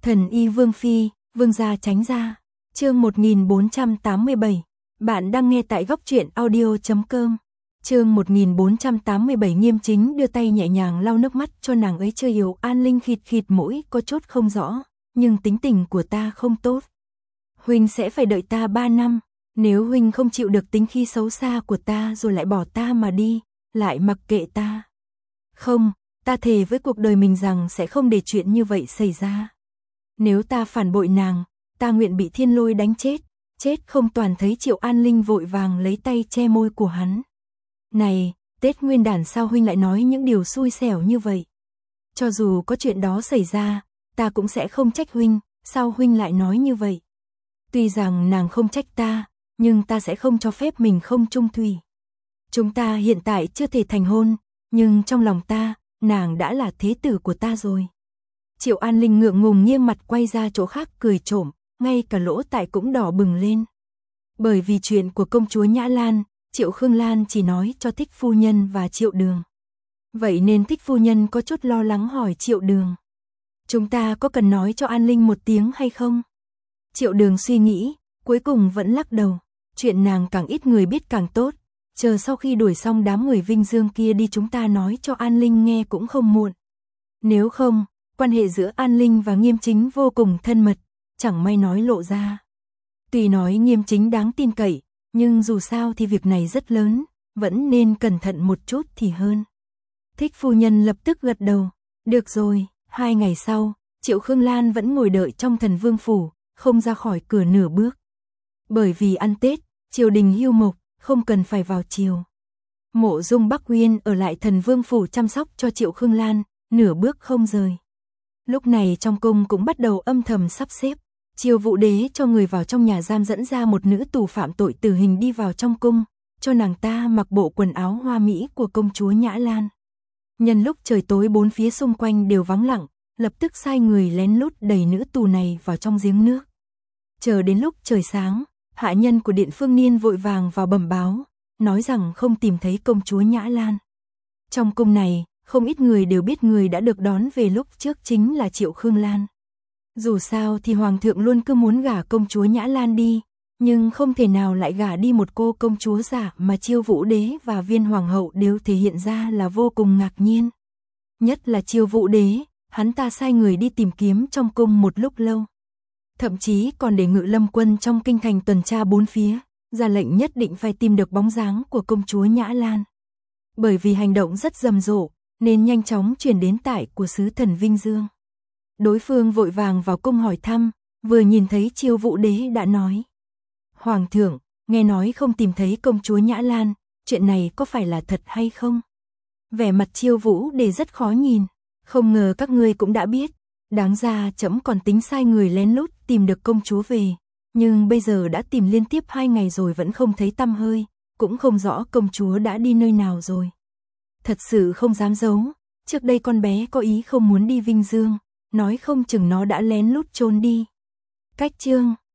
Thần y Vương Phi, Vương gia tránh ra. Chương 1487. Bạn đang nghe tại góc truyện audio.com. Chương 1487. Nghiêm Chính đưa tay nhẹ nhàng lau nước mắt cho nàng ấy chưa hiểu. An Linh khịt khịt mũi có chút không rõ, nhưng tính tình của ta không tốt. Huynh sẽ phải đợi ta 3 năm, nếu huynh không chịu được tính khí xấu xa của ta rồi lại bỏ ta mà đi, lại mặc kệ ta. Không, ta thề với cuộc đời mình rằng sẽ không để chuyện như vậy xảy ra. Nếu ta phản bội nàng, ta nguyện bị thiên lôi đánh chết, chết không toàn. Thấy Triệu An Linh vội vàng lấy tay che môi của hắn. Này, Tết Nguyên Đán sao huynh lại nói những điều xui xẻo như vậy? Cho dù có chuyện đó xảy ra, ta cũng sẽ không trách huynh, sao huynh lại nói như vậy? Tuy rằng nàng không trách ta, nhưng ta sẽ không cho phép mình không trung thủy. Chúng ta hiện tại chưa thể thành hôn, nhưng trong lòng ta, nàng đã là thế tử của ta rồi. Triệu An Linh ngượng ngùng nghiêng mặt quay ra chỗ khác cười trộm, ngay cả lỗ tai cũng đỏ bừng lên. Bởi vì chuyện của công chúa Nhã Lan, Triệu Khương Lan chỉ nói cho Thích phu nhân và Triệu Đường. Vậy nên Thích phu nhân có chút lo lắng hỏi Triệu Đường: chúng ta có cần nói cho An Linh một tiếng hay không? Triệu Đường suy nghĩ, cuối cùng vẫn lắc đầu. Chuyện nàng càng ít người biết càng tốt. Chờ sau khi đuổi xong đám người Vinh Dương kia đi chúng ta nói cho An Linh nghe cũng không muộn. Nếu không, quan hệ giữa An Linh và Nghiêm Chính vô cùng thân mật, chẳng may nói lộ ra. Tuy nói Nghiêm Chính đáng tin cậy, nhưng dù sao thì việc này rất lớn, vẫn nên cẩn thận một chút thì hơn. Thích phu nhân lập tức gật đầu. Được rồi. 2 ngày sau, Triệu Khương Lan vẫn ngồi đợi trong Thần Vương phủ, không ra khỏi cửa nửa bước. Bởi vì ăn Tết, triều đình hưu mộc, không cần phải vào triều. Mộ Dung Bắc Uyên ở lại Thần Vương phủ chăm sóc cho Triệu Khương Lan, nửa bước không rời. Lúc này trong cung cũng bắt đầu âm thầm sắp xếp. Triều Vũ Đế cho người vào trong nhà giam dẫn ra một nữ tù phạm tội tử hình đi vào trong cung, cho nàng ta mặc bộ quần áo hoa mỹ của công chúa Nhã Lan. Nhân lúc trời tối bốn phía xung quanh đều vắng lặng, lập tức sai người lén lút đẩy nữ tù này vào trong giếng nước. Chờ đến lúc trời sáng, hạ nhân của Điện Phương Niên vội vàng vào bẩm báo, nói rằng không tìm thấy công chúa Nhã Lan. Trong cung này, không ít người đều biết người đã được đón về lúc trước chính là Triệu Khương Lan. Dù sao thì Hoàng thượng luôn cứ muốn gả công chúa Nhã Lan đi, nhưng không thể nào lại gả đi một cô công chúa giả mà Chiêu Vũ Đế và Viên Hoàng hậu đều thể hiện ra là vô cùng ngạc nhiên. Nhất là Chiêu Vũ Đế, hắn ta sai người đi tìm kiếm trong cung một lúc lâu. Thậm chí còn để Ngự Lâm quân trong kinh thành tuần tra bốn phía, ra lệnh nhất định phải tìm được bóng dáng của công chúa Nhã Lan. Bởi vì hành động rất rầm rộ, nên nhanh chóng truyền đến tai của sứ thần Vinh Dương. Đối phương vội vàng vào cung hỏi thăm, vừa nhìn thấy Chiêu Vũ Đế đã nói: Hoàng thượng, nghe nói không tìm thấy công chúa Nhã Lan, chuyện này có phải là thật hay không? Vẻ mặt Chiêu Vũ Đế rất khó nhìn. Không ngờ các ngươi cũng đã biết, đáng ra trẫm còn tính sai người lén lút tìm được công chúa về, nhưng bây giờ đã tìm liên tiếp 2 ngày rồi vẫn không thấy tăm hơi, cũng không rõ công chúa đã đi nơi nào rồi. Thật sự không dám giấu, trước đây con bé có ý không muốn đi Vinh Dương, nói không chừng nó đã lén lút trốn đi. Cách chương